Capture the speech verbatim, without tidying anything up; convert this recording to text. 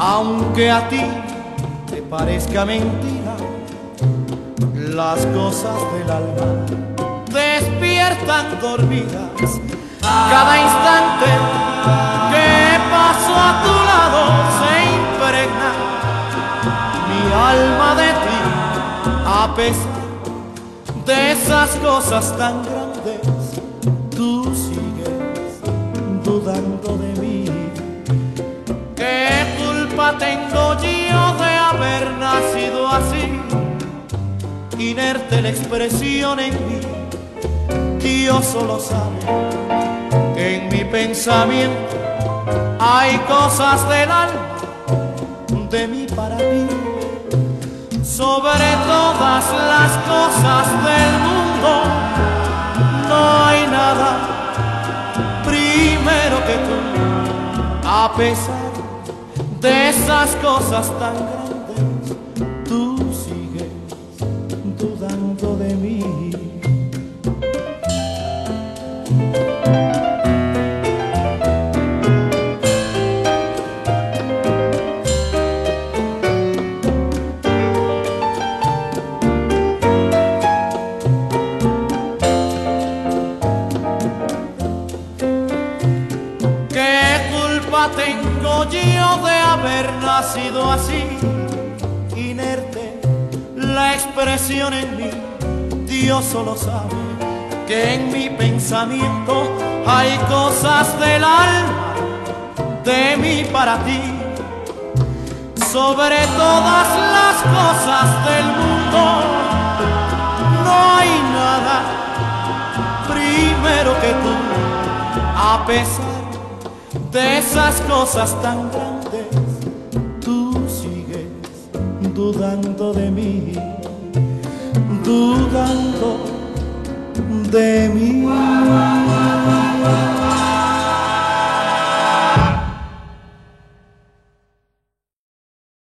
Aunque a ti te parezca mentira, las cosas del alma despiertan dormidas. Cada instante que paso a tu lado se impregna mi alma de ti, a pesar de esas cosas tan grandes. Tú sigues dudando de mí. ¿Qué culpa tengo yo de haber nacido así? Inerte la expresión en mí. Dios solo sabe que en mi pensamiento hay cosas del alma, de mí para ti. Sobre todas las cosas del mundo no hay nada primero que tú. A pesar de esas cosas tan grandes, tú sigues dudando de mí. Tengo yo de haber nacido así, inerte la expresión en mí. Dios solo sabe que en mi pensamiento hay cosas del alma, de mí para ti. Sobre todas las cosas del mundo no hay nada primero que tú. A pesar de esas cosas tan grandes, tú sigues dudando de mí, dudando de mí.